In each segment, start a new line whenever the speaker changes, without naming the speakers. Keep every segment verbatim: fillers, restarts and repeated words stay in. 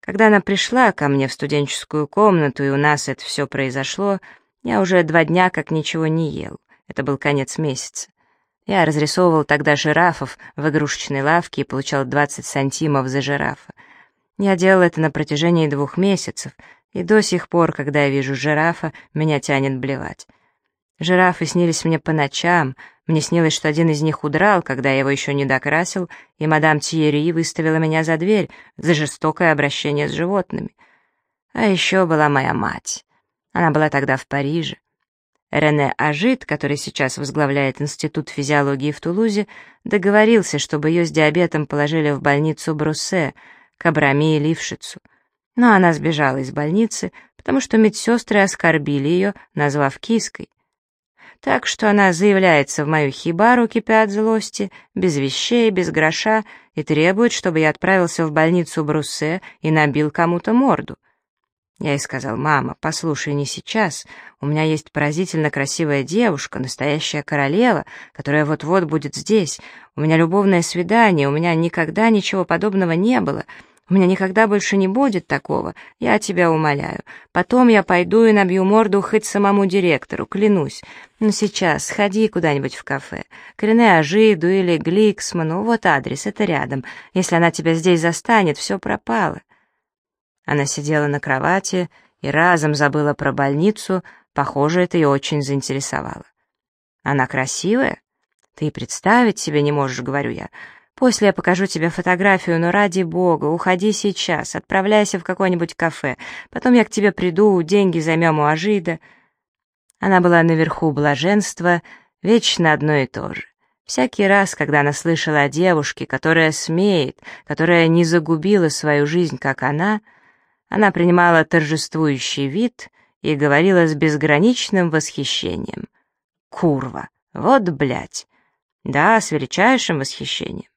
Когда она пришла ко мне в студенческую комнату, и у нас это все произошло, я уже два дня как ничего не ел. Это был конец месяца. Я разрисовывал тогда жирафов в игрушечной лавке и получал двадцать сантимов за жирафа. Я делал это на протяжении двух месяцев, и до сих пор, когда я вижу жирафа, меня тянет блевать. Жирафы снились мне по ночам, мне снилось, что один из них удрал, когда я его еще не докрасил, и мадам Тьерри выставила меня за дверь за жестокое обращение с животными. А еще была моя мать. Она была тогда в Париже. Рене Ажит, который сейчас возглавляет Институт физиологии в Тулузе, договорился, чтобы ее с диабетом положили в больницу Бруссе, к Абрами и Лившицу. Но она сбежала из больницы, потому что медсестры оскорбили ее, назвав киской. Так что она заявляется в мою хибару, кипя от злости, без вещей, без гроша, и требует, чтобы я отправился в больницу Бруссе и набил кому-то морду. Я ей сказал: «Мама, послушай, не сейчас. У меня есть поразительно красивая девушка, настоящая королева, которая вот-вот будет здесь. У меня любовное свидание, у меня никогда ничего подобного не было. У меня никогда больше не будет такого. Я тебя умоляю. Потом я пойду и набью морду хоть самому директору, клянусь. Но сейчас сходи куда-нибудь в кафе. К Рене Ажиду или Гликсману, вот адрес, это рядом. Если она тебя здесь застанет, все пропало». Она сидела на кровати и разом забыла про больницу, похоже, это ее очень заинтересовало. «Она красивая? Ты и представить себе не можешь», — говорю я. «После я покажу тебе фотографию, но ради бога, уходи сейчас, отправляйся в какое-нибудь кафе, потом я к тебе приду, деньги займем у Ажида». Она была наверху блаженства, вечно одно и то же. Всякий раз, когда она слышала о девушке, которая смеет, которая не загубила свою жизнь, как она, она принимала торжествующий вид и говорила с безграничным восхищением: «Курва, вот блядь!» Да, с величайшим восхищением.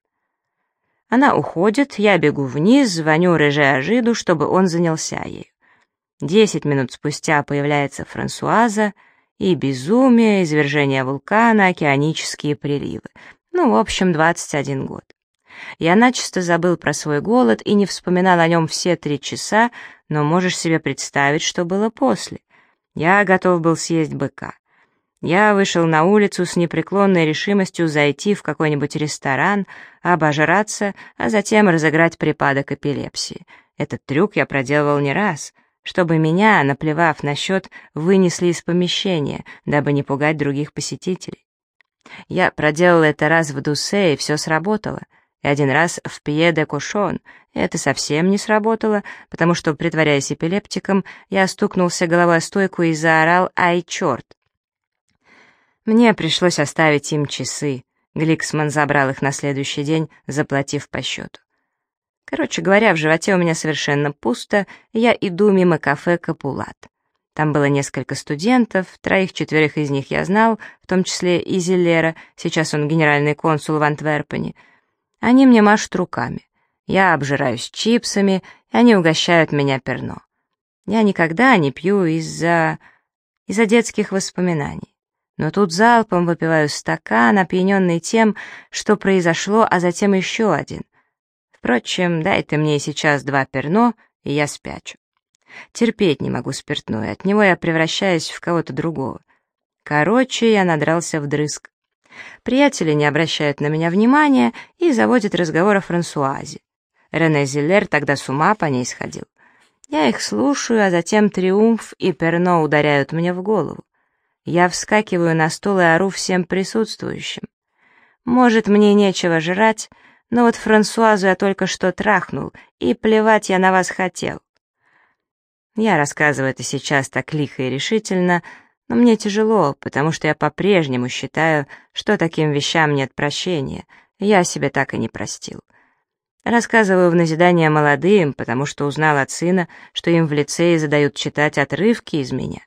Она уходит, я бегу вниз, звоню Реже Ажиду, чтобы он занялся ею. Десять минут спустя появляется Франсуаза, и безумие, извержение вулкана, океанические приливы. Ну, в общем, двадцать один год. Я начисто забыл про свой голод и не вспоминал о нем все три часа, но можешь себе представить, что было после. Я готов был съесть быка. Я вышел на улицу с непреклонной решимостью зайти в какой-нибудь ресторан, обожраться, а затем разыграть припадок эпилепсии. Этот трюк я проделывал не раз, чтобы меня, наплевав на счет, вынесли из помещения, дабы не пугать других посетителей. Я проделал это раз в Дуссе, и все сработало. И один раз в Пье-де-Кошон. Это совсем не сработало, потому что, притворяясь эпилептиком, я стукнулся головой о стойку и заорал: «Ай, черт!». Мне пришлось оставить им часы. Гликсман забрал их на следующий день, заплатив по счету. Короче говоря, в животе у меня совершенно пусто, и я иду мимо кафе «Капулат». Там было несколько студентов, троих-четверых из них я знал, в том числе и Зиллера, сейчас он генеральный консул в Антверпене. Они мне машут руками. Я обжираюсь чипсами, и они угощают меня перно. Я никогда не пью из-за... из-за детских воспоминаний. Но тут залпом выпиваю стакан, опьяненный тем, что произошло, а затем еще один. Впрочем, дай ты мне сейчас два перно, и я спячу. Терпеть не могу спиртное, от него я превращаюсь в кого-то другого. Короче, я надрался вдрызг. Приятели не обращают на меня внимания и заводят разговор о Франсуазе. Рене Зиллер тогда с ума по ней сходил. Я их слушаю, а затем триумф и перно ударяют мне в голову. Я вскакиваю на стол и ору всем присутствующим. Может, мне нечего жрать, но вот Франсуазу я только что трахнул, и плевать я на вас хотел. Я рассказываю это сейчас так лихо и решительно, но мне тяжело, потому что я по-прежнему считаю, что таким вещам нет прощения, я себе так и не простил. Рассказываю в назидание молодым, потому что узнал от сына, что им в лицее задают читать отрывки из меня.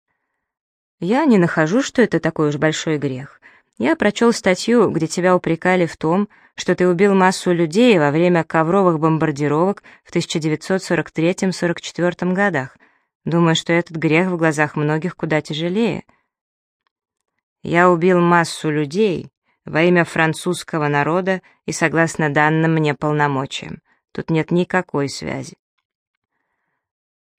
Я не нахожу, что это такой уж большой грех. Я прочел статью, где тебя упрекали в том, что ты убил массу людей во время ковровых бомбардировок в тысяча девятьсот сорок третьем — сорок четвёртом годах. Думаю, что этот грех в глазах многих куда тяжелее. Я убил массу людей во имя французского народа и согласно данным мне полномочиям. Тут нет никакой связи.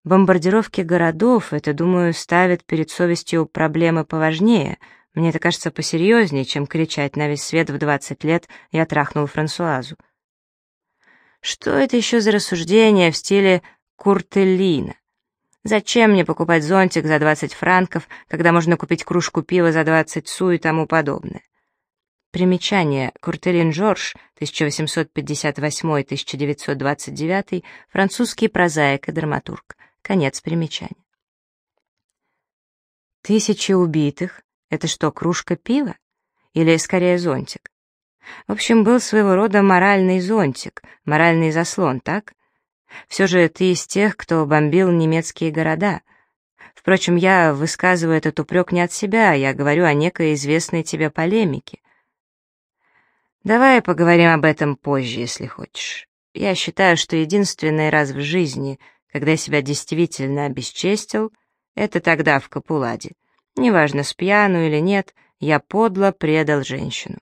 Бомбардировки городов — это, думаю, ставит перед совестью проблемы поважнее. Мне это кажется посерьезнее, чем кричать на весь свет в двадцать лет «я трахнул Франсуазу». Что это еще за рассуждение в стиле Куртеллина? Зачем мне покупать зонтик за двадцать франков, когда можно купить кружку пива за двадцать су и тому подобное? Примечание. Куртеллин Жорж, тысяча восемьсот пятьдесят восьмой — тысяча девятьсот двадцать девятый, французский прозаик и драматург. Конец примечания. Тысячи убитых — это что, кружка пива? Или, скорее, зонтик? В общем, был своего рода моральный зонтик, моральный заслон, так? Все же ты из тех, кто бомбил немецкие города. Впрочем, я высказываю этот упрек не от себя, я говорю о некой известной тебе полемике. Давай поговорим об этом позже, если хочешь. Я считаю, что единственный раз в жизни, когда я себя действительно обесчестил, это тогда в Капуладе. Неважно, с пьяну или нет, я подло предал женщину.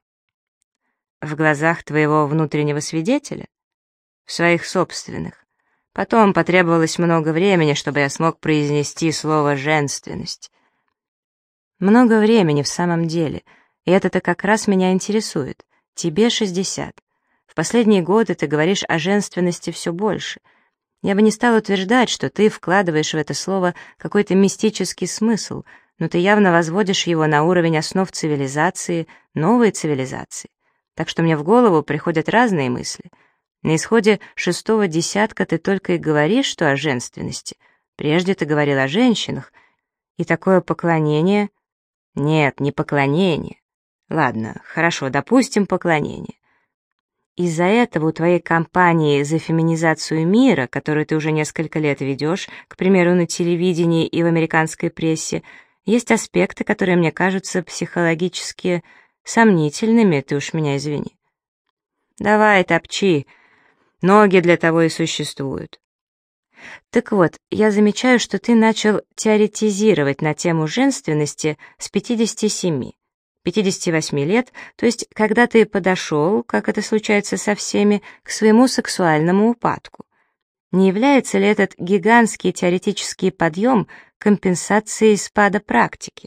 В глазах твоего внутреннего свидетеля? В своих собственных. Потом потребовалось много времени, чтобы я смог произнести слово «женственность». Много времени в самом деле, и это-то как раз меня интересует. Тебе шестьдесят. В последние годы ты говоришь о женственности все больше. Я бы не стал утверждать, что ты вкладываешь в это слово какой-то мистический смысл, но ты явно возводишь его на уровень основ цивилизации, новой цивилизации. Так что мне в голову приходят разные мысли. На исходе шестого десятка ты только и говоришь, что о женственности. Прежде ты говорил о женщинах. И такое поклонение... Нет, не поклонение. Ладно, хорошо, допустим, поклонение. Из-за этого у твоей кампании за феминизацию мира, которую ты уже несколько лет ведешь, к примеру, на телевидении и в американской прессе, есть аспекты, которые мне кажутся психологически сомнительными, ты уж меня извини. Давай, топчи. Ноги для того и существуют. Так вот, я замечаю, что ты начал теоретизировать на тему женственности с пятидесяти семи, пятидесяти восьми лет, то есть когда ты подошел, как это случается со всеми, к своему сексуальному упадку. Не является ли этот гигантский теоретический подъем компенсацией спада практики?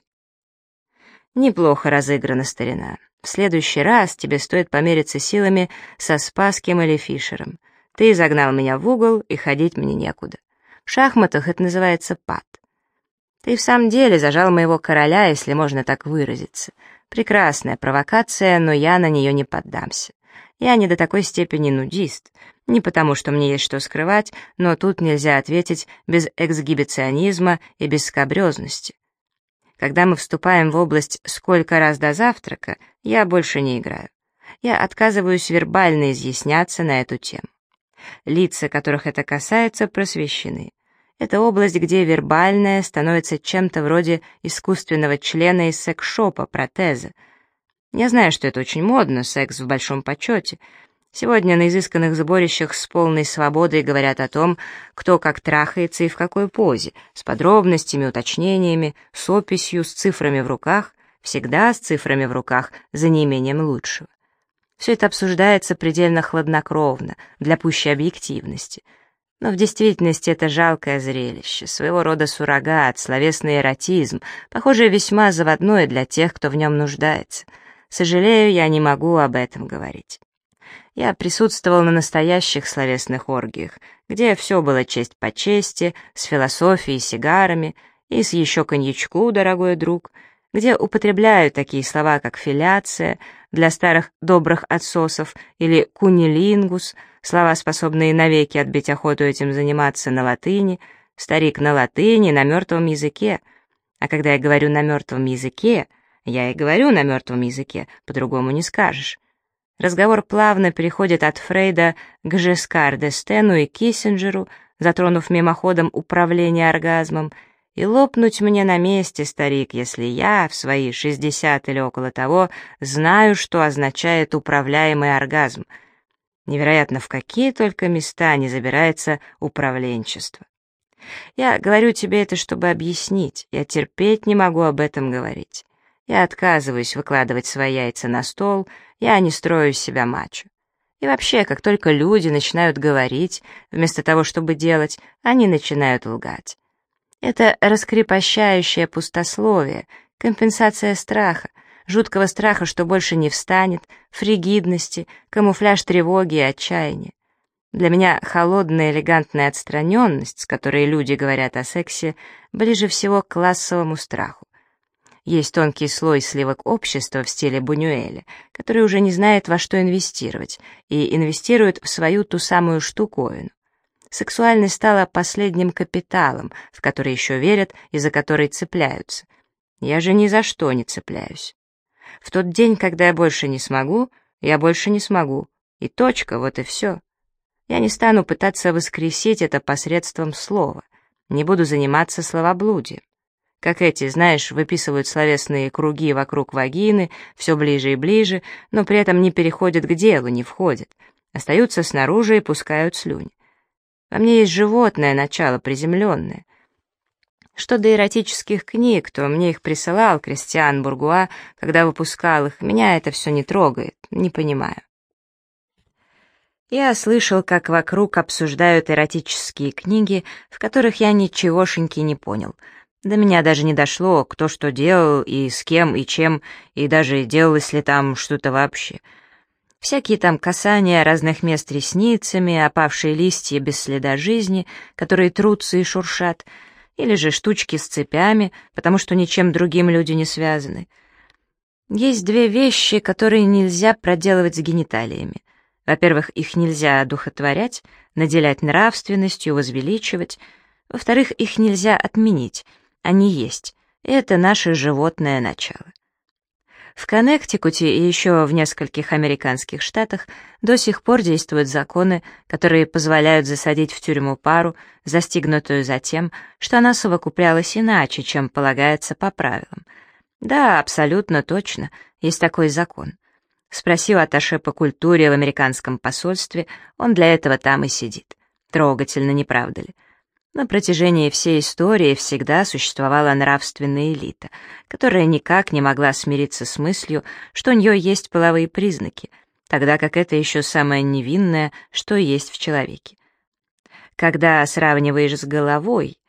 Неплохо разыграна, старина. В следующий раз тебе стоит помериться силами со Спасским или Фишером. Ты загнал меня в угол, и ходить мне некуда. В шахматах это называется пад. Ты в самом деле зажал моего короля, если можно так выразиться. Прекрасная провокация, но я на нее не поддамся. Я не до такой степени нудист. Не потому, что мне есть что скрывать, но тут нельзя ответить без эксгибиционизма и без скабрезности. Когда мы вступаем в область «сколько раз до завтрака», я больше не играю. Я отказываюсь вербально изъясняться на эту тему. Лица, которых это касается, просвещены. Это область, где вербальное становится чем-то вроде искусственного члена из секс-шопа, протеза. Я знаю, что это очень модно, секс в большом почете. Сегодня на изысканных сборищах с полной свободой говорят о том, кто как трахается и в какой позе, с подробностями, уточнениями, с описью, с цифрами в руках, всегда с цифрами в руках, за неимением лучшего. Все это обсуждается предельно хладнокровно, для пущей объективности. Но в действительности это жалкое зрелище, своего рода суррогат, словесный эротизм, похоже, весьма заводной для тех, кто в нем нуждается. Сожалею, я не могу об этом говорить. Я присутствовал на настоящих словесных оргиях, где все было честь по чести, с философией, сигарами и с еще коньячку, дорогой друг, где употребляют такие слова, как филяция, для старых добрых отсосов, или кунилингус, слова, способные навеки отбить охоту этим заниматься на латыни, старик на латыни, на мертвом языке. А когда я говорю на мертвом языке, я и говорю на мертвом языке, по-другому не скажешь. Разговор плавно переходит от Фрейда к Жескар д'Эстену и Киссинджеру, затронув мимоходом управление оргазмом, и лопнуть мне на месте, старик, если я в свои шестьдесят или около того знаю, что означает управляемый оргазм. Невероятно, в какие только места не забирается управленчество. Я говорю тебе это, чтобы объяснить. Я терпеть не могу об этом говорить. Я отказываюсь выкладывать свои яйца на стол, я не строю из себя мачо. И вообще, как только люди начинают говорить, вместо того, чтобы делать, они начинают лгать. Это раскрепощающее пустословие, компенсация страха, жуткого страха, что больше не встанет, фригидности, камуфляж тревоги и отчаяния. Для меня холодная элегантная отстраненность, с которой люди говорят о сексе, ближе всего к классовому страху. Есть тонкий слой сливок общества в стиле Бунюэля, который уже не знает, во что инвестировать, и инвестирует в свою ту самую штуковину. Сексуальность стала последним капиталом, в который еще верят и за который цепляются. Я же ни за что не цепляюсь. В тот день, когда я больше не смогу, я больше не смогу. И точка, вот и все. Я не стану пытаться воскресить это посредством слова. Не буду заниматься словоблудием. Как эти, знаешь, выписывают словесные круги вокруг вагины, все ближе и ближе, но при этом не переходят к делу, не входят. Остаются снаружи и пускают слюни. Во мне есть животное начало, приземленное. Что до эротических книг, то мне их присылал Кристиан Бургуа, когда выпускал их. Меня это все не трогает, не понимаю. Я слышал, как вокруг обсуждают эротические книги, в которых я ничегошеньки не понял. До меня даже не дошло, кто что делал, и с кем, и чем, и даже делалось ли там что-то вообще. Всякие там касания разных мест ресницами, опавшие листья без следа жизни, которые трутся и шуршат, или же штучки с цепями, потому что ничем другим люди не связаны. Есть две вещи, которые нельзя проделывать с гениталиями. Во-первых, их нельзя одухотворять, наделять нравственностью, возвеличивать. Во-вторых, их нельзя отменить. Они есть. Это наше животное начало. В Коннектикуте и еще в нескольких американских штатах до сих пор действуют законы, которые позволяют засадить в тюрьму пару, застигнутую за тем, что она совокуплялась иначе, чем полагается по правилам. Да, абсолютно точно, есть такой закон. Спроси у атташе по культуре в американском посольстве, он для этого там и сидит. Трогательно, не правда ли? На протяжении всей истории всегда существовала нравственная элита, которая никак не могла смириться с мыслью, что у нее есть половые признаки, тогда как это еще самое невинное, что есть в человеке. Когда сравниваешь с головой...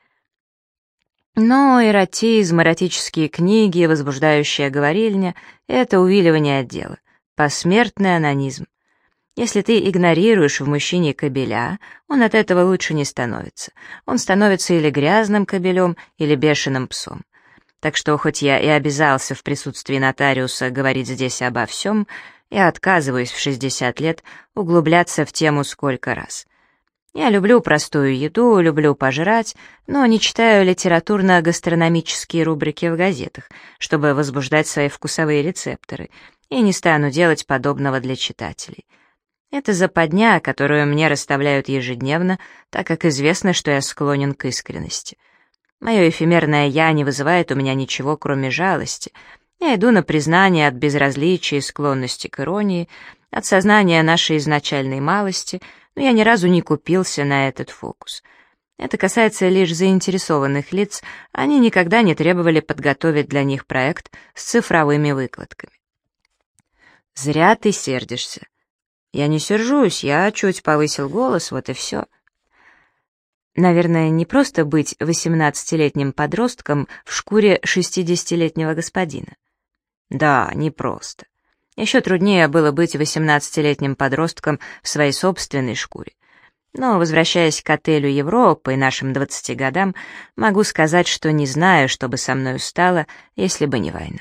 Но эротизм, эротические книги, возбуждающая говорильня — это увиливание от дела, посмертный анонизм. Если ты игнорируешь в мужчине кобеля, он от этого лучше не становится. Он становится или грязным кобелем, или бешеным псом. Так что, хоть я и обязался в присутствии нотариуса говорить здесь обо всем, я отказываюсь в шестьдесят лет углубляться в тему сколько раз. Я люблю простую еду, люблю пожрать, но не читаю литературно-гастрономические рубрики в газетах, чтобы возбуждать свои вкусовые рецепторы, и не стану делать подобного для читателей. Это западня, которую мне расставляют ежедневно, так как известно, что я склонен к искренности. Мое эфемерное «я» не вызывает у меня ничего, кроме жалости. Я иду на признание от безразличия и склонности к иронии, от сознания нашей изначальной малости, но я ни разу не купился на этот фокус. Это касается лишь заинтересованных лиц, они никогда не требовали подготовить для них проект с цифровыми выкладками. Зря ты сердишься. Я не сержусь, я чуть повысил голос, вот и все. Наверное, не просто быть восемнадцатилетним подростком в шкуре шестидесятилетнего господина. Да, не просто. Еще труднее было быть восемнадцатилетним подростком в своей собственной шкуре. Но, возвращаясь к отелю Европы и нашим двадцати годам, могу сказать, что не знаю, что бы со мной стало, если бы не война.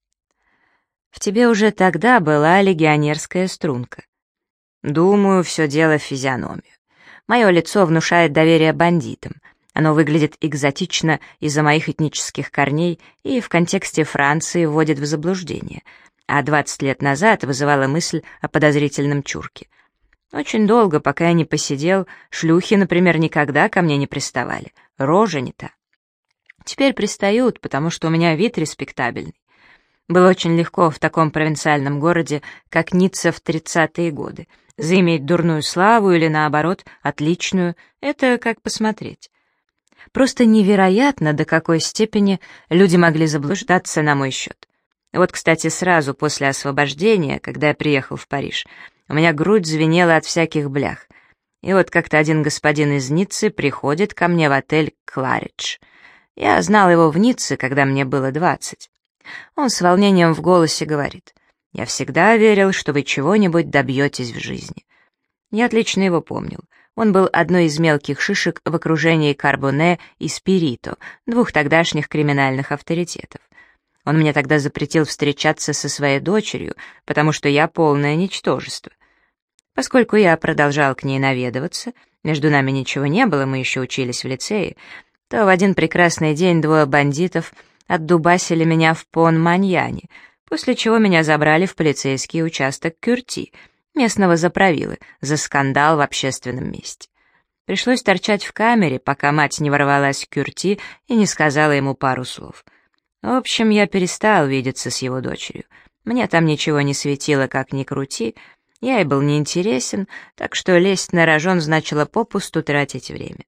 В тебе уже тогда была легионерская струнка. Думаю, все дело в физиономию. Мое лицо внушает доверие бандитам. Оно выглядит экзотично из-за моих этнических корней и в контексте Франции вводит в заблуждение. А двадцать лет назад вызывала мысль о подозрительном чурке. Очень долго, пока я не посидел, шлюхи, например, никогда ко мне не приставали. Рожа не та. Теперь пристают, потому что у меня вид респектабельный. Было очень легко в таком провинциальном городе, как Ницца в тридцатые годы. Заиметь дурную славу или, наоборот, отличную — это как посмотреть. Просто невероятно, до какой степени люди могли заблуждаться на мой счет. Вот, кстати, сразу после освобождения, когда я приехал в Париж, У меня грудь звенела от всяких блях. И вот как-то один господин из Ниццы приходит ко мне в отель «Кларидж». Я знал его в Ницце, когда мне было двадцать. Он с волнением в голосе говорит: «Я всегда верил, что вы чего-нибудь добьетесь в жизни». Я отлично его помнил. Он был одной из мелких шишек в окружении Карбоне и Спирито, двух тогдашних криминальных авторитетов. Он мне тогда запретил встречаться со своей дочерью, потому что я полное ничтожество. Поскольку я продолжал к ней наведываться, между нами ничего не было, мы еще учились в лицее, то в один прекрасный день двое бандитов отдубасили меня в Пон-Маньяне, после чего меня забрали в полицейский участок Кюрти, местного заправилы, за скандал в общественном месте. Пришлось торчать в камере, пока мать не ворвалась к Кюрти и не сказала ему пару слов. В общем, я перестал видеться с его дочерью. Мне там ничего не светило, как ни крути, я и был неинтересен, так что лезть на рожон значило попусту тратить время.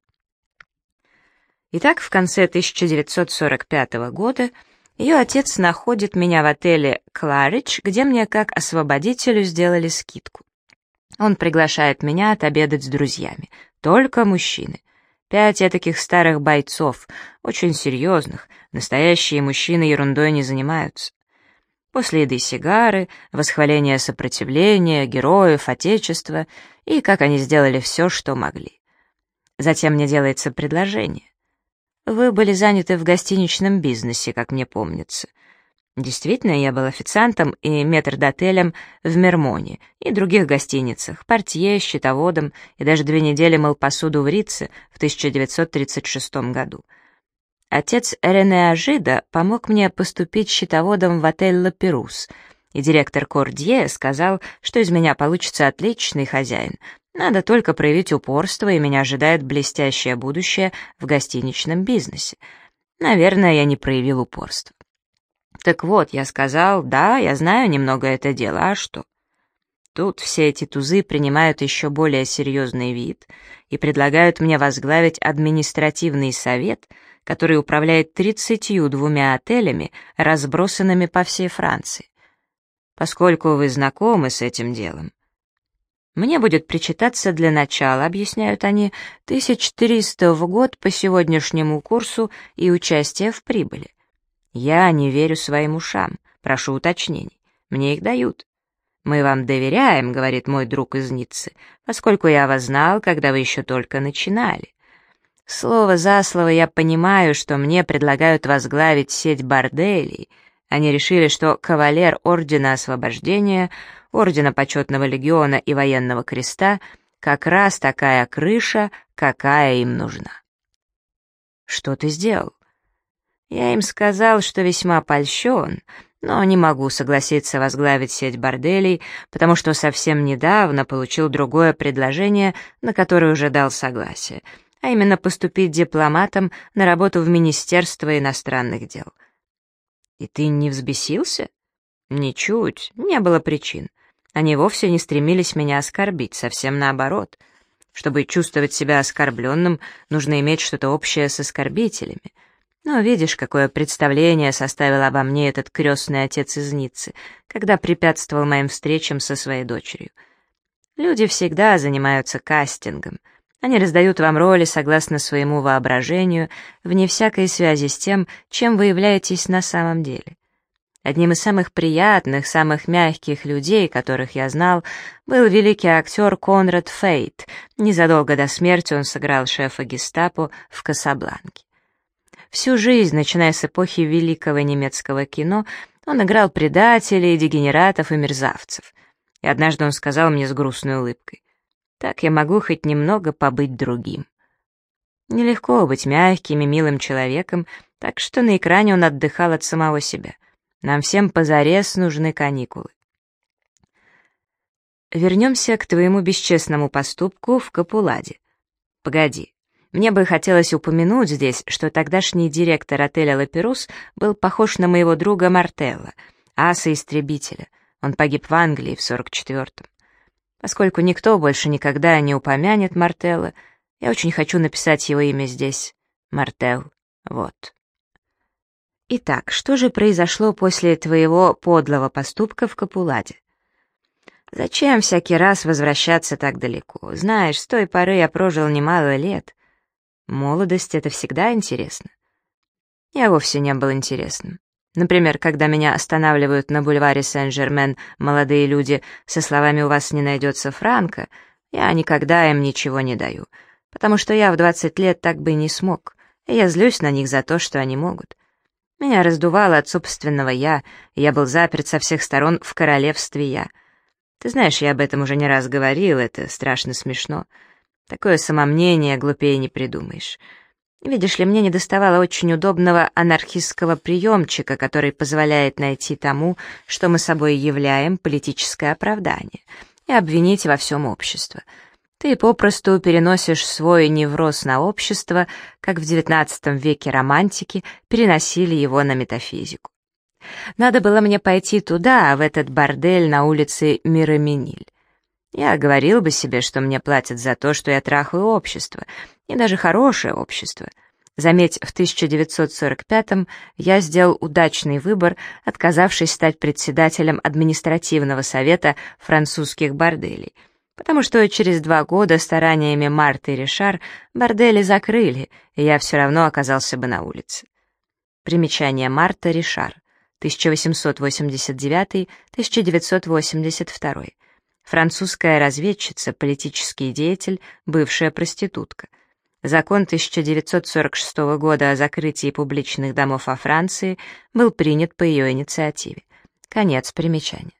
Итак, в конце тысяча девятьсот сорок пятого года ее отец находит меня в отеле «Кларидж», где мне как освободителю сделали скидку. Он приглашает меня отобедать с друзьями, только мужчины. Пять этаких старых бойцов, очень серьезных, настоящие мужчины ерундой не занимаются. После еды сигары, восхваление сопротивления, героев, отечества и как они сделали все, что могли. Затем мне делается предложение. Вы были заняты в гостиничном бизнесе, как мне помнится. Действительно, я был официантом и метрдотелем в Мермоне и других гостиницах, портье, счетоводом и даже две недели мыл посуду в Ритце в тысяча девятьсот тридцать шестом году. Отец Рене Ажида помог мне поступить счетоводом в отель «Ла Перус», и директор Кордье сказал, что из меня получится отличный хозяин. Надо только проявить упорство, и меня ожидает блестящее будущее в гостиничном бизнесе. Наверное, я не проявил упорства. Так вот, я сказал: да, я знаю немного это дело, а что? Тут все эти тузы принимают еще более серьезный вид и предлагают мне возглавить административный совет, который управляет тридцатью двумя отелями, разбросанными по всей Франции. Поскольку вы знакомы с этим делом, мне будет причитаться для начала, объясняют они, тысяча триста в год по сегодняшнему курсу и участие в прибыли. Я не верю своим ушам, прошу уточнений, мне их дают. «Мы вам доверяем», — говорит мой друг из Ниццы, «поскольку я вас знал, когда вы еще только начинали». Слово за слово я понимаю, что мне предлагают возглавить сеть борделей. Они решили, что кавалер Ордена Освобождения, Ордена Почетного Легиона и Военного Креста как раз такая крыша, какая им нужна. Что ты сделал? Я им сказал, что весьма польщен, но не могу согласиться возглавить сеть борделей, потому что совсем недавно получил другое предложение, на которое уже дал согласие, а именно поступить дипломатом на работу в Министерство иностранных дел. И ты не взбесился? Ничуть, не было причин. Они вовсе не стремились меня оскорбить, совсем наоборот. Чтобы чувствовать себя оскорбленным, нужно иметь что-то общее с оскорбителями. Но видишь, какое представление составил обо мне этот крестный отец из Ниццы, когда препятствовал моим встречам со своей дочерью. Люди всегда занимаются кастингом. Они раздают вам роли согласно своему воображению, вне всякой связи с тем, чем вы являетесь на самом деле. Одним из самых приятных, самых мягких людей, которых я знал, был великий актер Конрад Фейт. Незадолго до смерти он сыграл шефа гестапо в «Касабланке». Всю жизнь, начиная с эпохи великого немецкого кино, он играл предателей, дегенератов и мерзавцев. И однажды он сказал мне с грустной улыбкой: «Так я могу хоть немного побыть другим». Нелегко быть мягким и милым человеком, так что на экране он отдыхал от самого себя. Нам всем позарез нужны каникулы. Вернемся к твоему бесчестному поступку в Капуладе. Погоди. Мне бы хотелось упомянуть здесь, что тогдашний директор отеля «Ла Перус» был похож на моего друга Мартелла, аса-истребителя. Он погиб в Англии в сорок четвёртом. Поскольку никто больше никогда не упомянет Мартелла, я очень хочу написать его имя здесь. Мартелл. Вот. Итак, что же произошло после твоего подлого поступка в Капуладе? Зачем всякий раз возвращаться так далеко? Знаешь, с той поры я прожил немало лет. Молодость — это всегда интересно. Я вовсе не был интересным. Например, когда меня останавливают на бульваре Сен-Жермен молодые люди со словами «У вас не найдется франка», я никогда им ничего не даю, потому что я в двадцать лет так бы и не смог, и я злюсь на них за то, что они могут. Меня раздувало от собственного «я», и я был заперт со всех сторон в королевстве «я». Ты знаешь, я об этом уже не раз говорил, это страшно смешно. Такое самомнение глупее не придумаешь. Видишь ли, мне недоставало очень удобного анархистского приемчика, который позволяет найти тому, что мы собой являем, политическое оправдание, и обвинить во всем общество. Ты попросту переносишь свой невроз на общество, как в девятнадцатом веке романтики переносили его на метафизику. Надо было мне пойти туда, в этот бордель на улице Мираминиль. Я говорил бы себе, что мне платят за то, что я трахаю общество, и даже хорошее общество. Заметь, в тысяча девятьсот сорок пятом я сделал удачный выбор, отказавшись стать председателем административного совета французских борделей, потому что через два года стараниями Марты и Ришар бордели закрыли, и я все равно оказался бы на улице. Примечание: Марта Ришар, тысяча восемьсот восемьдесят девятый — тысяча девятьсот восемьдесят второй. Французская разведчица, политический деятель, бывшая проститутка. Закон тысяча девятьсот сорок шестого года о закрытии публичных домов во Франции был принят по ее инициативе. Конец примечания.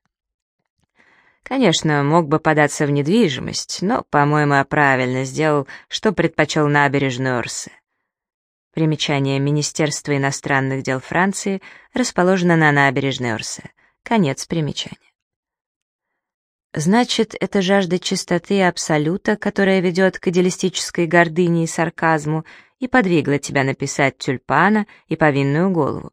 Конечно, мог бы податься в недвижимость, но, по-моему, я правильно сделал, что предпочел набережную Орсе. Примечание: Министерство иностранных дел Франции расположено на набережной Орсе. Конец примечания. Значит, это жажда чистоты и абсолюта, которая ведет к идеалистической гордыне и сарказму, и подвигла тебя написать «Тюльпана» и «Повинную голову».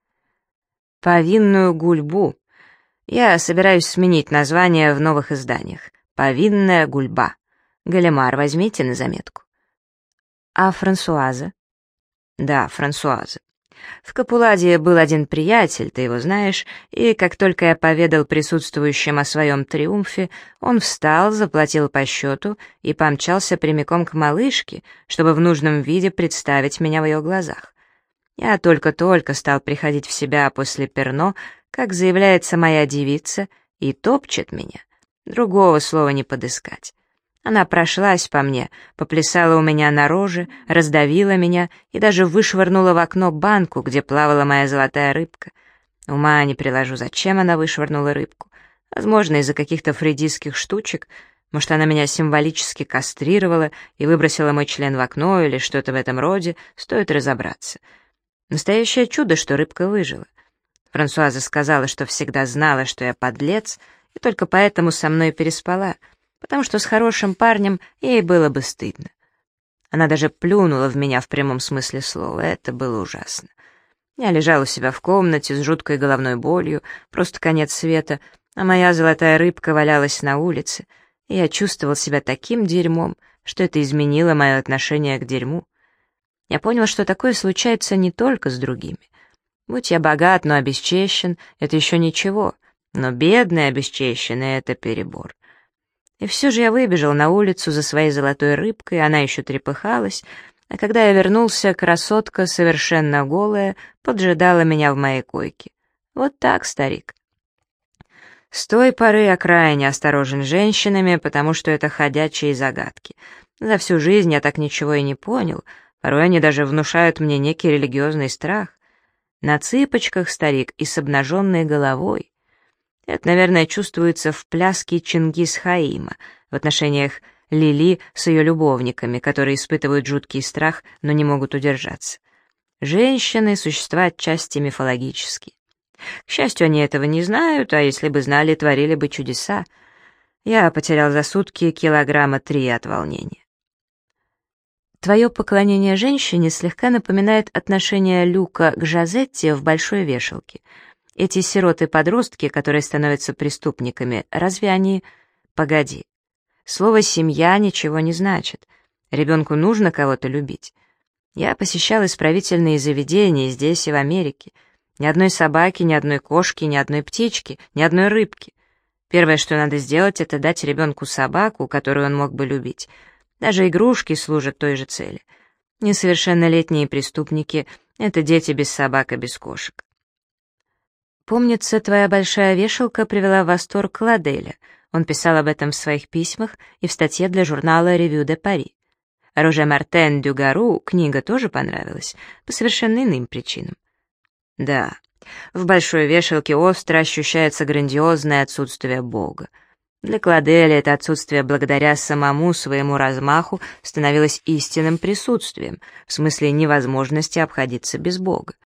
«Повинную гульбу». Я собираюсь сменить название в новых изданиях. «Повинная гульба». Галимар возьмите на заметку. А Франсуаза? Да, Франсуаза. В Капуладе был один приятель, ты его знаешь, и как только я поведал присутствующим о своем триумфе, он встал, заплатил по счету и помчался прямиком к малышке, чтобы в нужном виде представить меня в ее глазах. Я только-только стал приходить в себя после перно, как заявляется моя девица, и топчет меня. Другого слова не подыскать. Она прошлась по мне, поплясала у меня на роже, раздавила меня и даже вышвырнула в окно банку, где плавала моя золотая рыбка. Ума не приложу, зачем она вышвырнула рыбку. Возможно, из-за каких-то фрейдистских штучек. Может, она меня символически кастрировала и выбросила мой член в окно или что-то в этом роде, стоит разобраться. Настоящее чудо, что рыбка выжила. Франсуаза сказала, что всегда знала, что я подлец, и только поэтому со мной переспала, потому что с хорошим парнем ей было бы стыдно. Она даже плюнула в меня в прямом смысле слова, это было ужасно. Я лежал у себя в комнате с жуткой головной болью, просто конец света, а моя золотая рыбка валялась на улице, и я чувствовал себя таким дерьмом, что это изменило мое отношение к дерьму. Я понял, что такое случается не только с другими. Будь я богат, но обесчещен, это еще ничего, но бедный и обесчещенный — это перебор. И все же я выбежал на улицу за своей золотой рыбкой, она еще трепыхалась, а когда я вернулся, красотка, совершенно голая, поджидала меня в моей койке. Вот так, старик. С той поры я крайне осторожен с женщинами, потому что это ходячие загадки. За всю жизнь я так ничего и не понял, порой они даже внушают мне некий религиозный страх. На цыпочках, старик, и с обнаженной головой. Это, наверное, чувствуется в пляске Чингис-Хаима, в отношениях Лили с ее любовниками, которые испытывают жуткий страх, но не могут удержаться. Женщины — существа отчасти мифологические. К счастью, они этого не знают, а если бы знали, творили бы чудеса. Я потерял за сутки килограмма три от волнения. Твое поклонение женщине слегка напоминает отношение Люка к Жазетте в «Большой вешалке». Эти сироты-подростки, которые становятся преступниками, разве они... Погоди. Слово «семья» ничего не значит. Ребенку нужно кого-то любить. Я посещал исправительные заведения здесь и в Америке. Ни одной собаки, ни одной кошки, ни одной птички, ни одной рыбки. Первое, что надо сделать, это дать ребенку собаку, которую он мог бы любить. Даже игрушки служат той же цели. Несовершеннолетние преступники — это дети без собак и без кошек. Помнится, твоя большая вешалка привела в восторг Кладеля. Он писал об этом в своих письмах и в статье для журнала «Ревю де Пари». Роже Мартен Дюгару книга тоже понравилась, по совершенно иным причинам. Да, в большой вешалке остро ощущается грандиозное отсутствие Бога. Для Кладеля это отсутствие благодаря самому своему размаху становилось истинным присутствием, в смысле невозможности обходиться без Бога.